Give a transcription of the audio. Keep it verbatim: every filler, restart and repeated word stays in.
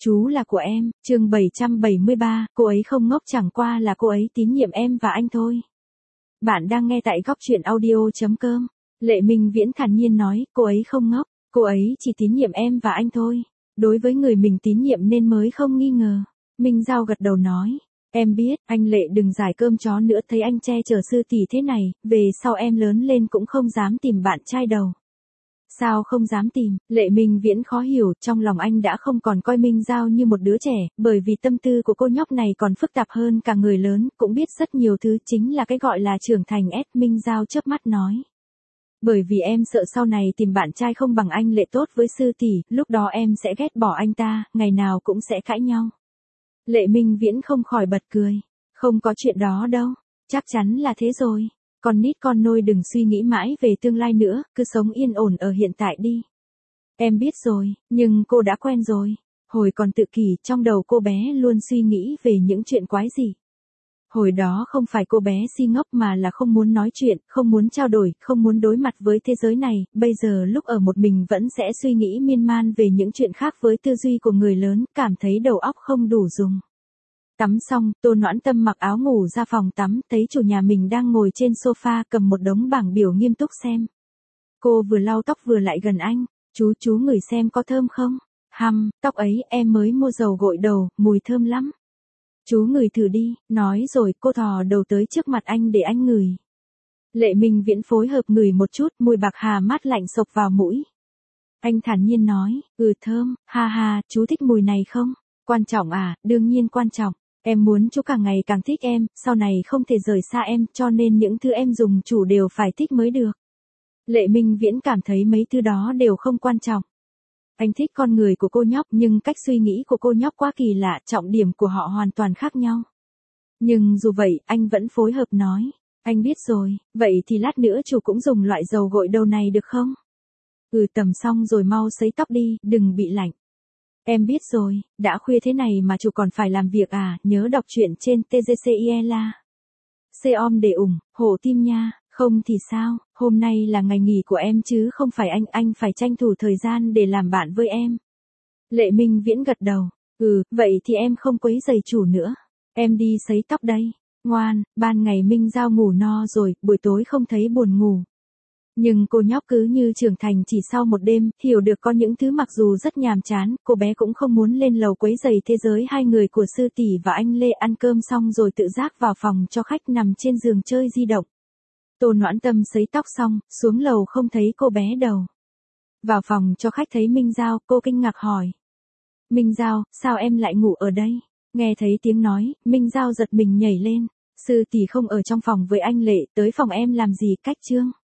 Chú là của em, chương bảy trăm bảy mươi ba, cô ấy không ngốc, chẳng qua là cô ấy tín nhiệm em và anh thôi. Bạn đang nghe tại góc truyện audio.com. Lệ Minh Viễn thản nhiên nói, cô ấy không ngốc, cô ấy chỉ tín nhiệm em và anh thôi. Đối với người mình tín nhiệm nên mới không nghi ngờ. Minh Giao gật đầu nói, em biết, anh Lệ đừng giải cơm chó nữa, thấy anh che chở sư tỷ thế này, về sau em lớn lên cũng không dám tìm bạn trai đầu. Sao không dám tìm? Lệ Minh Viễn khó hiểu, trong lòng anh đã không còn coi Minh Giao như một đứa trẻ, bởi vì tâm tư của cô nhóc này còn phức tạp hơn cả người lớn, cũng biết rất nhiều thứ, chính là cái gọi là trưởng thành. S Minh Giao chớp mắt nói. Bởi vì em sợ sau này tìm bạn trai không bằng anh Lệ tốt với sư tỷ, lúc đó em sẽ ghét bỏ anh ta, ngày nào cũng sẽ cãi nhau. Lệ Minh Viễn không khỏi bật cười. Không có chuyện đó đâu, chắc chắn là thế rồi. Con nít con nôi đừng suy nghĩ mãi về tương lai nữa, cứ sống yên ổn ở hiện tại đi. Em biết rồi, nhưng cô đã quen rồi. Hồi còn tự kỷ, trong đầu cô bé luôn suy nghĩ về những chuyện quái gì. Hồi đó không phải cô bé si ngốc mà là không muốn nói chuyện, không muốn trao đổi, không muốn đối mặt với thế giới này, bây giờ lúc ở một mình vẫn sẽ suy nghĩ miên man về những chuyện khác với tư duy của người lớn, cảm thấy đầu óc không đủ dùng. Tắm xong, Tô Noãn Tâm mặc áo ngủ ra phòng tắm, thấy chủ nhà mình đang ngồi trên sofa cầm một đống bảng biểu nghiêm túc xem. Cô vừa lau tóc vừa lại gần anh, chú chú ngửi xem có thơm không? Hăm, tóc ấy em mới mua dầu gội đầu, mùi thơm lắm. Chú ngửi thử đi, nói rồi cô thò đầu tới trước mặt anh để anh ngửi. Lệ Minh Viễn phối hợp ngửi một chút, mùi bạc hà mát lạnh xộc vào mũi. Anh thản nhiên nói, ừ thơm, ha ha, chú thích mùi này không? Quan trọng à, đương nhiên quan trọng. Em muốn chú càng ngày càng thích em, sau này không thể rời xa em, cho nên những thứ em dùng chủ đều phải thích mới được. Lệ Minh Viễn cảm thấy mấy thứ đó đều không quan trọng. Anh thích con người của cô nhóc, nhưng cách suy nghĩ của cô nhóc quá kỳ lạ, trọng điểm của họ hoàn toàn khác nhau. Nhưng dù vậy, anh vẫn phối hợp nói, anh biết rồi, vậy thì lát nữa chú cũng dùng loại dầu gội đầu này được không? Ừ tầm xong rồi mau sấy tóc đi, đừng bị lạnh. Em biết rồi, đã khuya thế này mà chú còn phải làm việc à, nhớ đọc truyện trên tê giê xê i e la. Xe om để ủng, hộ tim nha, không thì sao, hôm nay là ngày nghỉ của em chứ không phải anh, anh phải tranh thủ thời gian để làm bạn với em. Lệ Minh Viễn gật đầu, ừ, vậy thì em không quấy rầy chủ nữa, em đi sấy tóc đây, ngoan, ban ngày Minh Giao ngủ no rồi, buổi tối không thấy buồn ngủ. Nhưng cô nhóc cứ như trưởng thành chỉ sau một đêm, hiểu được có những thứ mặc dù rất nhàm chán, cô bé cũng không muốn lên lầu quấy rầy thế giới hai người của sư tỷ và anh Lê. Ăn cơm xong rồi tự giác vào phòng cho khách nằm trên giường chơi di động. Tô Noãn Tâm sấy tóc xong, xuống lầu không thấy cô bé đâu. Vào phòng cho khách thấy Minh Giao, cô kinh ngạc hỏi. Minh Giao, sao em lại ngủ ở đây? Nghe thấy tiếng nói, Minh Giao giật mình nhảy lên. Sư tỷ không ở trong phòng với anh Lệ, tới phòng em làm gì? Cách chương.